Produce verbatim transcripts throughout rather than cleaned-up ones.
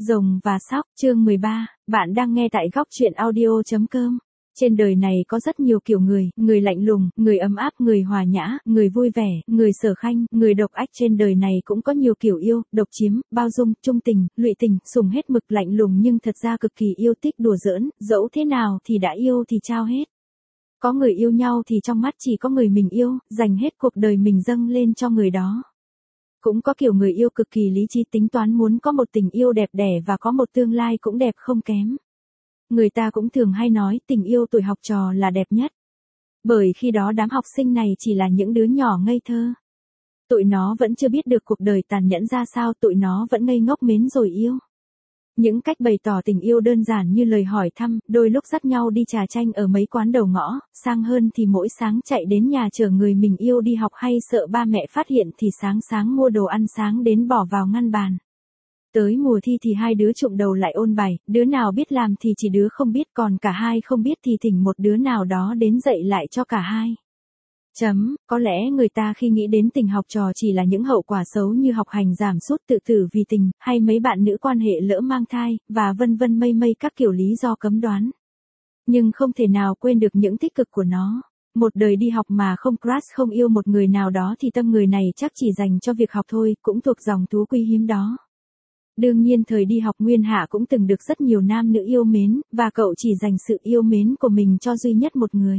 Rồng và Sóc, chương mười ba, bạn đang nghe tại góc truyện audio chấm com. Trên đời này có rất nhiều kiểu người, người lạnh lùng, người ấm áp, người hòa nhã, người vui vẻ, người sở khanh, người độc ách. Trên đời này cũng có nhiều kiểu yêu, độc chiếm, bao dung, trung tình, lụy tình, sủng hết mực, lạnh lùng nhưng thật ra cực kỳ yêu thích đùa giỡn, dẫu thế nào thì đã yêu thì trao hết. Có người yêu nhau thì trong mắt chỉ có người mình yêu, dành hết cuộc đời mình dâng lên cho người đó. Cũng có kiểu người yêu cực kỳ lý trí, tính toán muốn có một tình yêu đẹp đẽ và có một tương lai cũng đẹp không kém. Người ta cũng thường hay nói tình yêu tuổi học trò là đẹp nhất. Bởi khi đó đám học sinh này chỉ là những đứa nhỏ ngây thơ. Tụi nó vẫn chưa biết được cuộc đời tàn nhẫn ra sao, tụi nó vẫn ngây ngốc mến rồi yêu. Những cách bày tỏ tình yêu đơn giản như lời hỏi thăm, đôi lúc dắt nhau đi trà chanh ở mấy quán đầu ngõ, sang hơn thì mỗi sáng chạy đến nhà chở người mình yêu đi học, hay sợ ba mẹ phát hiện thì sáng sáng mua đồ ăn sáng đến bỏ vào ngăn bàn. Tới mùa thi thì hai đứa chụm đầu lại ôn bài, đứa nào biết làm thì chỉ đứa không biết, còn cả hai không biết thì thỉnh một đứa nào đó đến dạy lại cho cả hai. Chấm, có lẽ người ta khi nghĩ đến tình học trò chỉ là những hậu quả xấu như học hành giảm sút, tự tử vì tình, hay mấy bạn nữ quan hệ lỡ mang thai, và vân vân mây mây các kiểu lý do cấm đoán. Nhưng không thể nào quên được những tích cực của nó. Một đời đi học mà không crush, không yêu một người nào đó thì tâm người này chắc chỉ dành cho việc học thôi, cũng thuộc dòng thú quý hiếm đó. Đương nhiên thời đi học Nguyên Hạ cũng từng được rất nhiều nam nữ yêu mến, và cậu chỉ dành sự yêu mến của mình cho duy nhất một người.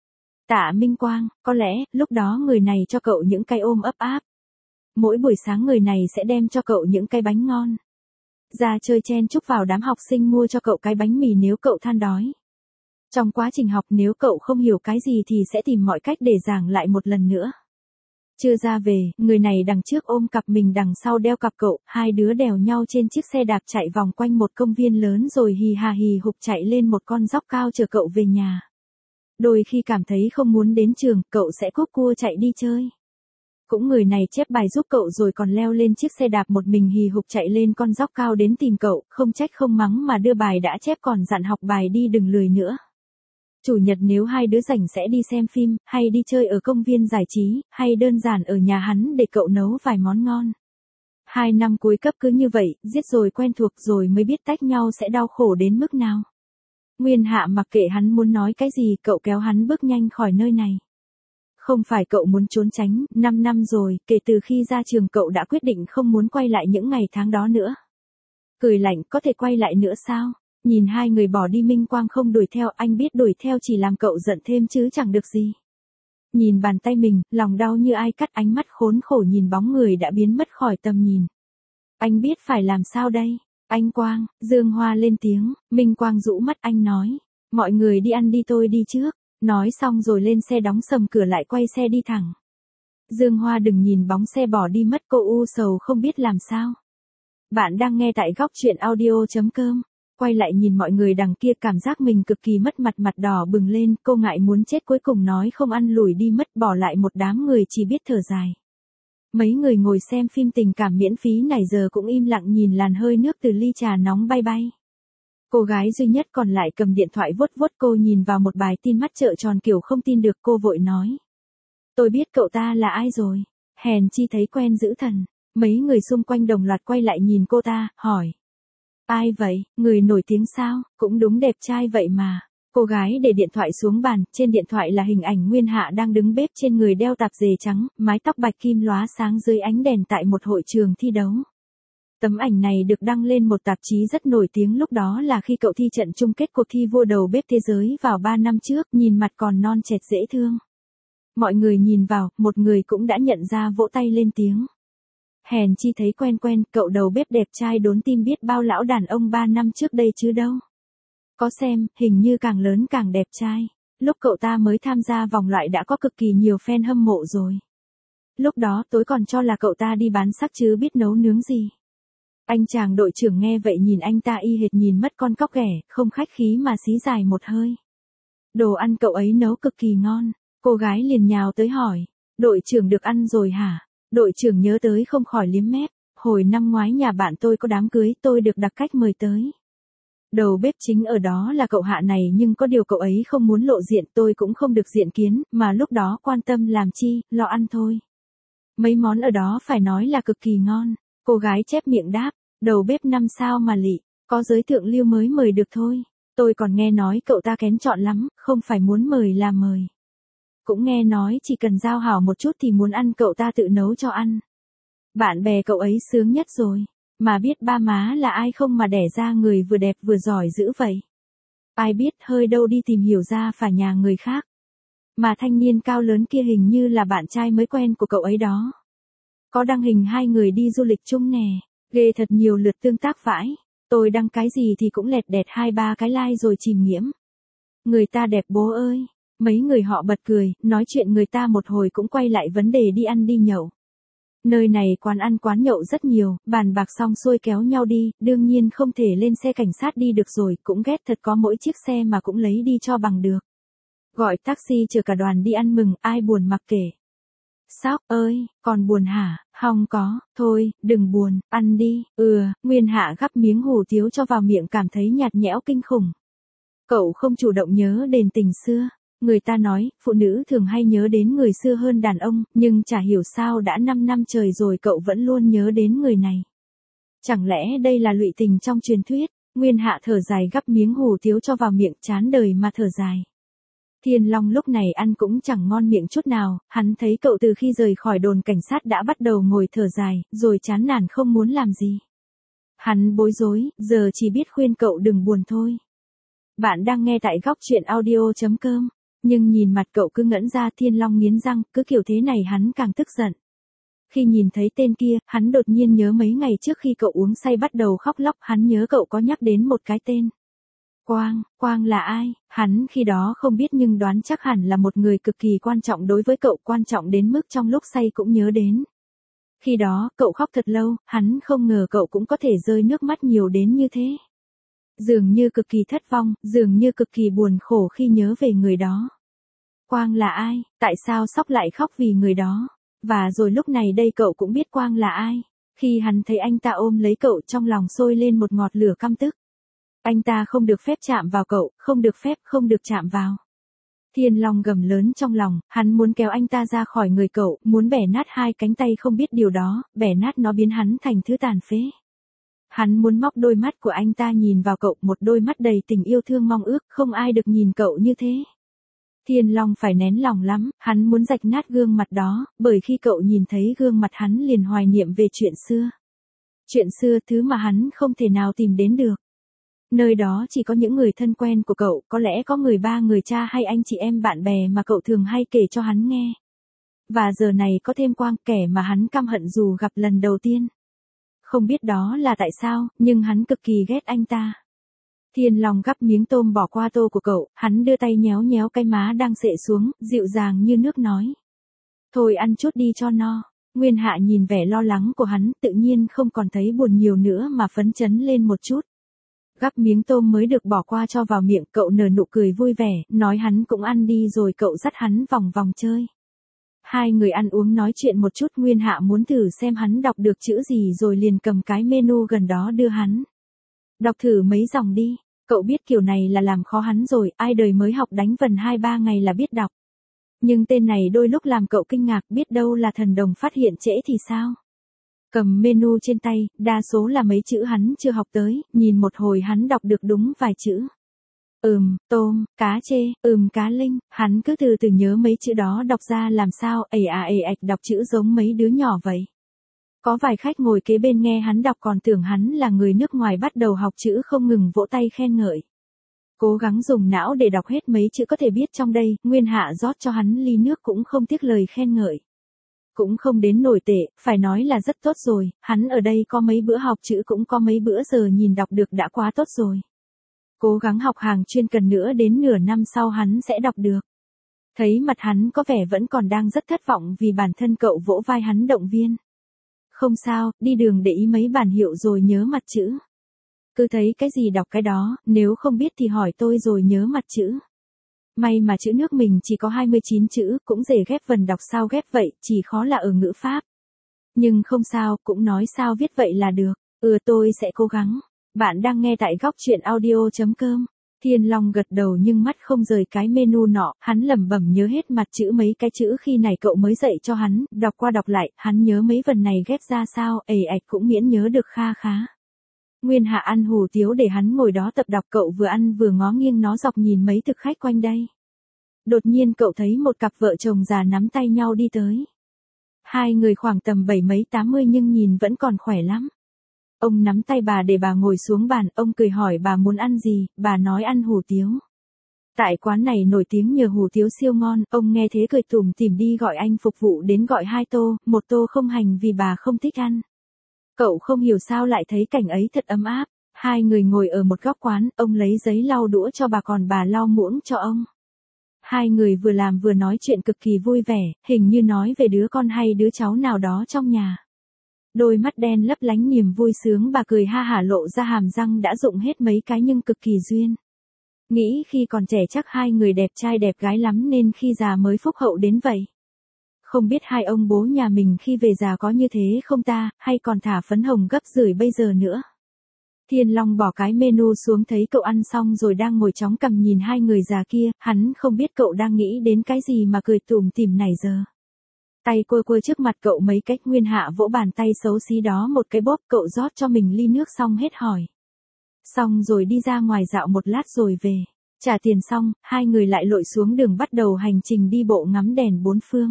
Tạ Minh Quang, có lẽ, lúc đó người này cho cậu những cái ôm ấp áp. Mỗi buổi sáng người này sẽ đem cho cậu những cái bánh ngon. Ra chơi chen chúc vào đám học sinh mua cho cậu cái bánh mì nếu cậu than đói. Trong quá trình học nếu cậu không hiểu cái gì thì sẽ tìm mọi cách để giảng lại một lần nữa. Chưa ra về, người này đằng trước ôm cặp mình, đằng sau đeo cặp cậu, hai đứa đèo nhau trên chiếc xe đạp chạy vòng quanh một công viên lớn rồi hì hà hì hục chạy lên một con dốc cao chở cậu về nhà. Đôi khi cảm thấy không muốn đến trường, cậu sẽ cúp cua chạy đi chơi. Cũng người này chép bài giúp cậu rồi còn leo lên chiếc xe đạp một mình hì hục chạy lên con dốc cao đến tìm cậu, không trách không mắng mà đưa bài đã chép còn dặn học bài đi đừng lười nữa. Chủ nhật nếu hai đứa rảnh sẽ đi xem phim, hay đi chơi ở công viên giải trí, hay đơn giản ở nhà hắn để cậu nấu vài món ngon. Hai năm cuối cấp cứ như vậy, giết rồi quen thuộc rồi mới biết tách nhau sẽ đau khổ đến mức nào. Nguyên Hạ mặc kệ hắn muốn nói cái gì, cậu kéo hắn bước nhanh khỏi nơi này. Không phải cậu muốn trốn tránh, năm năm rồi, kể từ khi ra trường cậu đã quyết định không muốn quay lại những ngày tháng đó nữa. Cười lạnh, có thể quay lại nữa sao? Nhìn hai người bỏ đi, Minh Quang không đuổi theo, anh biết đuổi theo chỉ làm cậu giận thêm chứ chẳng được gì. Nhìn bàn tay mình, lòng đau như ai cắt, ánh mắt khốn khổ nhìn bóng người đã biến mất khỏi tầm nhìn. Anh biết phải làm sao đây? Anh Quang, Dương Hoa lên tiếng. Minh Quang rũ mắt, anh nói. Mọi người đi ăn đi, tôi đi trước. Nói xong rồi lên xe đóng sầm cửa lại quay xe đi thẳng. Dương Hoa đừng nhìn bóng xe bỏ đi mất, cô u sầu không biết làm sao. Bạn đang nghe tại góc truyện audio chấm com. Quay lại nhìn mọi người đằng kia, cảm giác mình cực kỳ mất mặt, mặt đỏ bừng lên, cô ngại muốn chết cuối cùng nói không ăn lùi đi mất, bỏ lại một đám người chỉ biết thở dài. Mấy người ngồi xem phim tình cảm miễn phí này giờ cũng im lặng nhìn làn hơi nước từ ly trà nóng bay bay. Cô gái duy nhất còn lại cầm điện thoại vuốt vuốt, cô nhìn vào một bài tin mắt trợn tròn kiểu không tin được, cô vội nói. Tôi biết cậu ta là ai rồi. Hèn chi thấy quen dữ thần. Mấy người xung quanh đồng loạt quay lại nhìn cô ta, hỏi. Ai vậy, người nổi tiếng sao, cũng đúng đẹp trai vậy mà. Cô gái để điện thoại xuống bàn, trên điện thoại là hình ảnh Nguyên Hạ đang đứng bếp, trên người đeo tạp dề trắng, mái tóc bạch kim lóa sáng dưới ánh đèn tại một hội trường thi đấu. Tấm ảnh này được đăng lên một tạp chí rất nổi tiếng, lúc đó là khi cậu thi trận chung kết cuộc thi vua đầu bếp thế giới vào ba năm trước, nhìn mặt còn non trẻ dễ thương. Mọi người nhìn vào, một người cũng đã nhận ra vỗ tay lên tiếng. Hèn chi thấy quen quen, cậu đầu bếp đẹp trai đốn tim biết bao lão đàn ông ba năm trước đây chứ đâu. Có xem, hình như càng lớn càng đẹp trai. Lúc cậu ta mới tham gia vòng loại đã có cực kỳ nhiều fan hâm mộ rồi. Lúc đó tối còn cho là cậu ta đi bán sắc chứ biết nấu nướng gì. Anh chàng đội trưởng nghe vậy nhìn anh ta y hệt nhìn mất con cóc ghẻ, không khách khí mà xí dài một hơi. Đồ ăn cậu ấy nấu cực kỳ ngon. Cô gái liền nhào tới hỏi. Đội trưởng được ăn rồi hả? Đội trưởng nhớ tới không khỏi liếm mép. Hồi năm ngoái nhà bạn tôi có đám cưới, tôi được đặc cách mời tới. Đầu bếp chính ở đó là cậu Hạ này, nhưng có điều cậu ấy không muốn lộ diện, tôi cũng không được diện kiến, mà lúc đó quan tâm làm chi, lo ăn thôi. Mấy món ở đó phải nói là cực kỳ ngon. Cô gái chép miệng đáp. Đầu bếp năm sao mà lị, có giới thượng lưu mới mời được thôi. Tôi còn nghe nói cậu ta kén chọn lắm, không phải muốn mời là mời. Cũng nghe nói chỉ cần giao hảo một chút thì muốn ăn cậu ta tự nấu cho ăn. Bạn bè cậu ấy sướng nhất rồi. Mà biết ba má là ai không mà đẻ ra người vừa đẹp vừa giỏi dữ vậy. Ai biết hơi đâu đi tìm hiểu ra phải nhà người khác. Mà thanh niên cao lớn kia hình như là bạn trai mới quen của cậu ấy đó. Có đăng hình hai người đi du lịch chung nè. Ghê thật, nhiều lượt tương tác vãi. Tôi đăng cái gì thì cũng lẹt đẹt hai ba cái like rồi chìm nghiễm. Người ta đẹp bố ơi. Mấy người họ bật cười, nói chuyện người ta một hồi cũng quay lại vấn đề đi ăn đi nhậu. Nơi này quán ăn quán nhậu rất nhiều, bàn bạc xong xuôi kéo nhau đi, đương nhiên không thể lên xe cảnh sát đi được rồi, cũng ghét thật có mỗi chiếc xe mà cũng lấy đi cho bằng được. Gọi taxi chở cả đoàn đi ăn mừng, ai buồn mặc kệ. Sóc ơi, còn buồn hả? Không có, thôi, đừng buồn, ăn đi. Ừ, Nguyên Hạ gắp miếng hủ tiếu cho vào miệng cảm thấy nhạt nhẽo kinh khủng. Cậu không chủ động nhớ đến tình xưa. Người ta nói, phụ nữ thường hay nhớ đến người xưa hơn đàn ông, nhưng chả hiểu sao đã năm năm trời rồi cậu vẫn luôn nhớ đến người này. Chẳng lẽ đây là lụy tình trong truyền thuyết? Nguyên Hạ thở dài gắp miếng hủ tiếu cho vào miệng, chán đời mà thở dài. Thiên Long lúc này ăn cũng chẳng ngon miệng chút nào, hắn thấy cậu từ khi rời khỏi đồn cảnh sát đã bắt đầu ngồi thở dài, rồi chán nản không muốn làm gì. Hắn bối rối, giờ chỉ biết khuyên cậu đừng buồn thôi. Bạn đang nghe tại góc truyện audio chấm com. Nhưng nhìn mặt cậu cứ ngẩn ra, Thiên Long nghiến răng, cứ kiểu thế này hắn càng tức giận. Khi nhìn thấy tên kia, hắn đột nhiên nhớ mấy ngày trước khi cậu uống say bắt đầu khóc lóc, hắn nhớ cậu có nhắc đến một cái tên. Quang, Quang là ai? Hắn khi đó không biết nhưng đoán chắc hẳn là một người cực kỳ quan trọng đối với cậu, quan trọng đến mức trong lúc say cũng nhớ đến. Khi đó, cậu khóc thật lâu, hắn không ngờ cậu cũng có thể rơi nước mắt nhiều đến như thế. Dường như cực kỳ thất vọng, dường như cực kỳ buồn khổ khi nhớ về người đó. Quang là ai? Tại sao Sóc lại khóc vì người đó? Và rồi lúc này đây cậu cũng biết Quang là ai. Khi hắn thấy anh ta ôm lấy cậu, trong lòng sôi lên một ngọt lửa căm tức. Anh ta không được phép chạm vào cậu, không được phép, không được chạm vào. Thiên Long gầm lớn trong lòng, hắn muốn kéo anh ta ra khỏi người cậu, muốn bẻ nát hai cánh tay, không biết điều đó, bẻ nát nó biến hắn thành thứ tàn phế. Hắn muốn móc đôi mắt của anh ta nhìn vào cậu, một đôi mắt đầy tình yêu thương mong ước, không ai được nhìn cậu như thế. Thiên Long phải nén lòng lắm, hắn muốn rạch nát gương mặt đó, bởi khi cậu nhìn thấy gương mặt hắn liền hoài niệm về chuyện xưa. Chuyện xưa, thứ mà hắn không thể nào tìm đến được. Nơi đó chỉ có những người thân quen của cậu, có lẽ có người ba, người cha hay anh chị em bạn bè mà cậu thường hay kể cho hắn nghe. Và giờ này có thêm Quang, kẻ mà hắn căm hận dù gặp lần đầu tiên. Không biết đó là tại sao, nhưng hắn cực kỳ ghét anh ta. Thiên Long gắp miếng tôm bỏ qua tô của cậu, hắn đưa tay nhéo nhéo cái má đang xệ xuống, dịu dàng như nước nói. Thôi ăn chút đi cho no. Nguyên Hạ nhìn vẻ lo lắng của hắn, tự nhiên không còn thấy buồn nhiều nữa mà phấn chấn lên một chút. Gắp miếng tôm mới được bỏ qua cho vào miệng, cậu nở nụ cười vui vẻ, nói hắn cũng ăn đi rồi cậu dắt hắn vòng vòng chơi. Hai người ăn uống nói chuyện một chút, Nguyên Hạ muốn thử xem hắn đọc được chữ gì rồi liền cầm cái menu gần đó đưa hắn. Đọc thử mấy dòng đi, cậu biết kiểu này là làm khó hắn rồi, ai đời mới học đánh vần hai ba ngày là biết đọc. Nhưng tên này đôi lúc làm cậu kinh ngạc, biết đâu là thần đồng phát hiện trễ thì sao? Cầm menu trên tay, đa số là mấy chữ hắn chưa học tới, nhìn một hồi hắn đọc được đúng vài chữ. Ừm, tôm, cá chê, ừm cá linh, hắn cứ từ từ nhớ mấy chữ đó đọc ra làm sao, ầy à ầy ạch đọc chữ giống mấy đứa nhỏ vậy. Có vài khách ngồi kế bên nghe hắn đọc còn tưởng hắn là người nước ngoài bắt đầu học chữ, không ngừng vỗ tay khen ngợi. Cố gắng dùng não để đọc hết mấy chữ có thể biết trong đây, Nguyên Hạ rót cho hắn ly nước cũng không tiếc lời khen ngợi. Cũng không đến nổi tệ, phải nói là rất tốt rồi, hắn ở đây có mấy bữa học chữ cũng có mấy bữa giờ nhìn đọc được đã quá tốt rồi. Cố gắng học hàng chuyên cần nữa đến nửa năm sau hắn sẽ đọc được. Thấy mặt hắn có vẻ vẫn còn đang rất thất vọng vì bản thân cậu vỗ vai hắn động viên. Không sao, đi đường để ý mấy bản hiệu rồi nhớ mặt chữ. Cứ thấy cái gì đọc cái đó, nếu không biết thì hỏi tôi rồi nhớ mặt chữ. May mà chữ nước mình chỉ có hai mươi chín chữ, cũng dễ ghép vần đọc sao ghép vậy, chỉ khó là ở ngữ pháp. Nhưng không sao, cũng nói sao viết vậy là được. Ừ, tôi sẽ cố gắng. Bạn đang nghe tại góc truyện audio chấm com. Thiên Long gật đầu nhưng mắt không rời cái menu nọ, hắn lẩm bẩm nhớ hết mặt chữ mấy cái chữ khi này cậu mới dạy cho hắn, đọc qua đọc lại, hắn nhớ mấy vần này ghép ra sao, ầy ạch cũng miễn nhớ được kha khá. Nguyên Hạ ăn hủ tiếu để hắn ngồi đó tập đọc, cậu vừa ăn vừa ngó nghiêng nó dọc nhìn mấy thực khách quanh đây. Đột nhiên cậu thấy một cặp vợ chồng già nắm tay nhau đi tới. Hai người khoảng tầm bảy mấy tám mươi nhưng nhìn vẫn còn khỏe lắm. Ông nắm tay bà để bà ngồi xuống bàn, ông cười hỏi bà muốn ăn gì, bà nói ăn hủ tiếu. Tại quán này nổi tiếng nhờ hủ tiếu siêu ngon, ông nghe thế cười tủm tỉm đi gọi anh phục vụ đến gọi hai tô, một tô không hành vì bà không thích ăn. Cậu không hiểu sao lại thấy cảnh ấy thật ấm áp. Hai người ngồi ở một góc quán, ông lấy giấy lau đũa cho bà còn bà lau muỗng cho ông. Hai người vừa làm vừa nói chuyện cực kỳ vui vẻ, hình như nói về đứa con hay đứa cháu nào đó trong nhà. Đôi mắt đen lấp lánh niềm vui sướng, bà cười ha hả lộ ra hàm răng đã rụng hết mấy cái nhưng cực kỳ duyên. Nghĩ khi còn trẻ chắc hai người đẹp trai đẹp gái lắm nên khi già mới phúc hậu đến vậy. Không biết hai ông bố nhà mình khi về già có như thế không ta, hay còn thả phấn hồng gấp rưỡi bây giờ nữa. Thiên Long bỏ cái menu xuống thấy cậu ăn xong rồi đang ngồi chóng cằm nhìn hai người già kia, hắn không biết cậu đang nghĩ đến cái gì mà cười tủm tỉm này giờ. Tay quơ quơ trước mặt cậu mấy cách. Nguyên Hạ vỗ bàn tay xấu xí đó một cái bóp, cậu rót cho mình ly nước xong hết hỏi. Xong rồi đi ra ngoài dạo một lát rồi về. Trả tiền xong, hai người lại lội xuống đường bắt đầu hành trình đi bộ ngắm đèn bốn phương.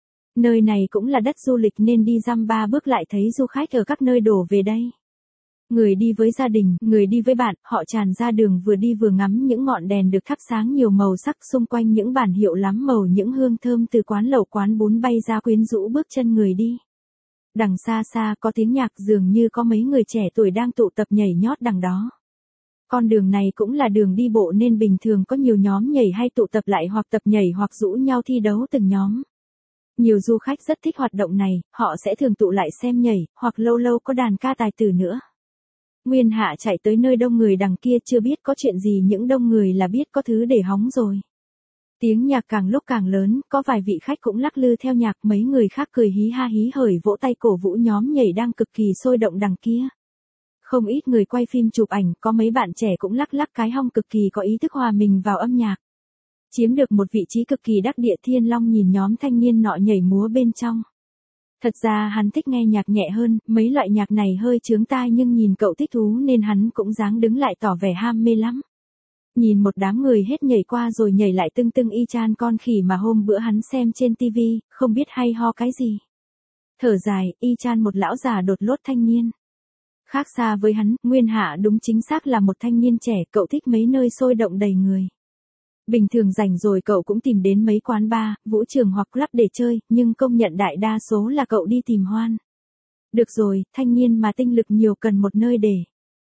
Nơi này cũng là đất du lịch nên đi dăm ba bước lại thấy du khách ở các nơi đổ về đây. Người đi với gia đình, người đi với bạn, họ tràn ra đường vừa đi vừa ngắm những ngọn đèn được thắp sáng nhiều màu sắc xung quanh những bản hiệu lắm màu, những hương thơm từ quán lẩu quán bún bay ra quyến rũ bước chân người đi. Đằng xa xa có tiếng nhạc, dường như có mấy người trẻ tuổi đang tụ tập nhảy nhót đằng đó. Con đường này cũng là đường đi bộ nên bình thường có nhiều nhóm nhảy hay tụ tập lại hoặc tập nhảy hoặc rũ nhau thi đấu từng nhóm. Nhiều du khách rất thích hoạt động này, họ sẽ thường tụ lại xem nhảy, hoặc lâu lâu có đàn ca tài tử nữa. Nguyên Hạ chạy tới nơi đông người đằng kia chưa biết có chuyện gì, những đông người là biết có thứ để hóng rồi. Tiếng nhạc càng lúc càng lớn, có vài vị khách cũng lắc lư theo nhạc, mấy người khác cười hí ha hí hởi vỗ tay cổ vũ nhóm nhảy đang cực kỳ sôi động đằng kia. Không ít người quay phim chụp ảnh, có mấy bạn trẻ cũng lắc lắc cái hông cực kỳ có ý thức hòa mình vào âm nhạc. Chiếm được một vị trí cực kỳ đắc địa. Thiên Long nhìn nhóm thanh niên nọ nhảy múa bên trong. Thật ra hắn thích nghe nhạc nhẹ hơn, mấy loại nhạc này hơi chướng tai nhưng nhìn cậu thích thú nên hắn cũng dáng đứng lại tỏ vẻ ham mê lắm. Nhìn một đám người hết nhảy qua rồi nhảy lại tưng tưng y chang con khỉ mà hôm bữa hắn xem trên tivi, không biết hay ho cái gì. Thở dài, y chang một lão già đột lốt thanh niên. Khác xa với hắn, Nguyên Hạ đúng chính xác là một thanh niên trẻ, cậu thích mấy nơi sôi động đầy người. Bình thường rảnh rồi cậu cũng tìm đến mấy quán bar, vũ trường hoặc club để chơi, nhưng công nhận đại đa số là cậu đi tìm hoan. Được rồi, thanh niên mà tinh lực nhiều cần một nơi để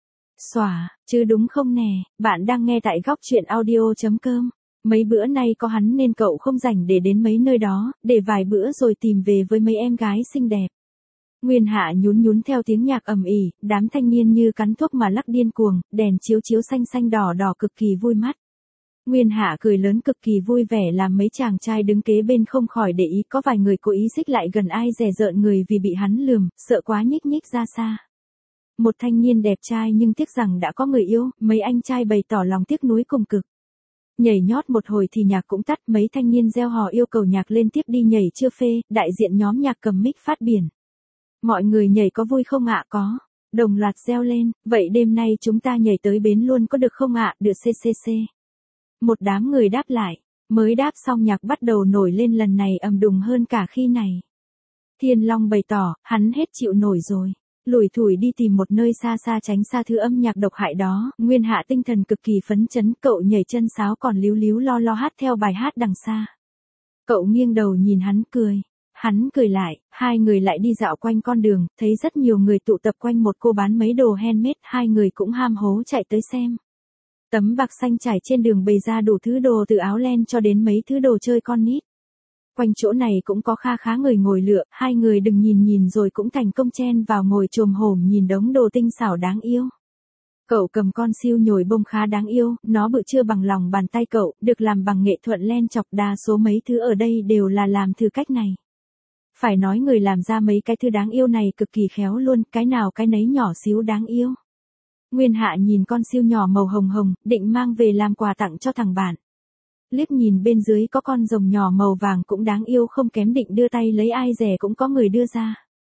xỏa, chứ đúng không nè, bạn đang nghe tại góc truyện audio chấm com. Mấy bữa nay có hắn nên cậu không rảnh để đến mấy nơi đó, để vài bữa rồi tìm về với mấy em gái xinh đẹp. Nguyên Hạ nhún nhún theo tiếng nhạc ầm ĩ, đám thanh niên như cắn thuốc mà lắc điên cuồng, đèn chiếu chiếu xanh xanh đỏ đỏ cực kỳ vui mắt. Nguyên Hạ cười lớn cực kỳ vui vẻ làm mấy chàng trai đứng kế bên không khỏi để ý, có vài người cố ý xích lại gần ai dè rợn người vì bị hắn lườm, sợ quá nhích nhích ra xa. Một thanh niên đẹp trai nhưng tiếc rằng đã có người yêu, mấy anh trai bày tỏ lòng tiếc nuối cùng cực. Nhảy nhót một hồi thì nhạc cũng tắt, mấy thanh niên reo hò yêu cầu nhạc lên tiếp đi nhảy chưa phê, đại diện nhóm nhạc cầm mic phát biển. Mọi người nhảy có vui không ạ? Có. Đồng loạt reo lên, vậy đêm nay chúng ta nhảy tới bến luôn có được không ạ? Được xê xê xê. Một đám người đáp lại, mới đáp xong nhạc bắt đầu nổi lên lần này ầm đùng hơn cả khi này. Thiên Long bày tỏ, hắn hết chịu nổi rồi. Lủi thủi đi tìm một nơi xa xa tránh xa thứ âm nhạc độc hại đó. Nguyên Hạ tinh thần cực kỳ phấn chấn, cậu nhảy chân sáo còn líu líu lo lo hát theo bài hát đằng xa. Cậu nghiêng đầu nhìn hắn cười. Hắn cười lại, hai người lại đi dạo quanh con đường, thấy rất nhiều người tụ tập quanh một cô bán mấy đồ handmade, hai người cũng ham hố chạy tới xem. Tấm bạc xanh trải trên đường bày ra đủ thứ đồ từ áo len cho đến mấy thứ đồ chơi con nít. Quanh chỗ này cũng có kha khá người ngồi lựa, hai người đừng nhìn nhìn rồi cũng thành công chen vào ngồi chồm hổm nhìn đống đồ tinh xảo đáng yêu. Cậu cầm con siêu nhồi bông khá đáng yêu, nó bự chưa bằng lòng bàn tay cậu, được làm bằng nghệ thuật len chọc, đa số mấy thứ ở đây đều là làm từ cách này. Phải nói người làm ra mấy cái thứ đáng yêu này cực kỳ khéo luôn, cái nào cái nấy nhỏ xíu đáng yêu. Nguyên Hạ nhìn con siêu nhỏ màu hồng hồng, định mang về làm quà tặng cho thằng bạn. Liếc nhìn bên dưới có con rồng nhỏ màu vàng cũng đáng yêu không kém, định đưa tay lấy ai rẻ cũng có người đưa ra.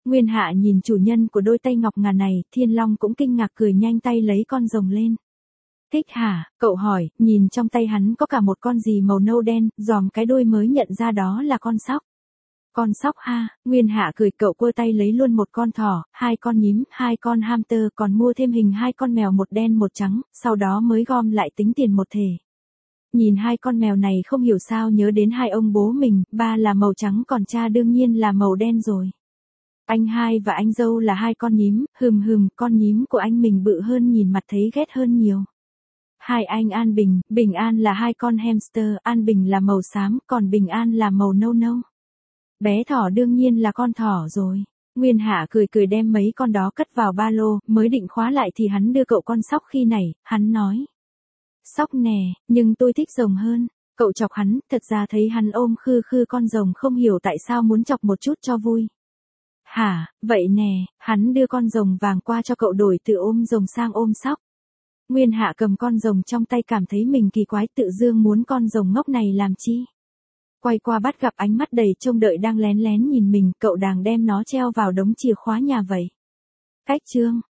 Nguyên Hạ nhìn chủ nhân của đôi tay ngọc ngà này, Thiên Long cũng kinh ngạc cười nhanh tay lấy con rồng lên. Thích hả? Cậu hỏi, nhìn trong tay hắn có cả một con gì màu nâu đen, giòm cái đuôi mới nhận ra đó là con sóc. Con sóc ha, Nguyên Hạ cười, cậu quơ tay lấy luôn một con thỏ, hai con nhím, hai con hamster, còn mua thêm hình hai con mèo một đen một trắng, sau đó mới gom lại tính tiền một thể. Nhìn hai con mèo này không hiểu sao nhớ đến hai ông bố mình, ba là màu trắng còn cha đương nhiên là màu đen rồi. Anh hai và anh dâu là hai con nhím, hừm hừm, con nhím của anh mình bự hơn nhìn mặt thấy ghét hơn nhiều. Hai anh An Bình, Bình An là hai con hamster, An Bình là màu xám, còn Bình An là màu nâu nâu. Bé thỏ đương nhiên là con thỏ rồi. Nguyên Hạ cười cười đem mấy con đó cất vào ba lô, mới định khóa lại thì hắn đưa cậu con sóc khi nãy, hắn nói. Sóc nè, nhưng tôi thích rồng hơn. Cậu chọc hắn, thật ra thấy hắn ôm khư khư con rồng không hiểu tại sao muốn chọc một chút cho vui. Hả, vậy nè, hắn đưa con rồng vàng qua cho cậu đổi từ ôm rồng sang ôm sóc. Nguyên Hạ cầm con rồng trong tay cảm thấy mình kỳ quái, tự dưng muốn con rồng ngốc này làm chi. Quay qua bắt gặp ánh mắt đầy trông đợi đang lén lén nhìn mình, cậu đang đem nó treo vào đống chìa khóa nhà vậy. Cách chương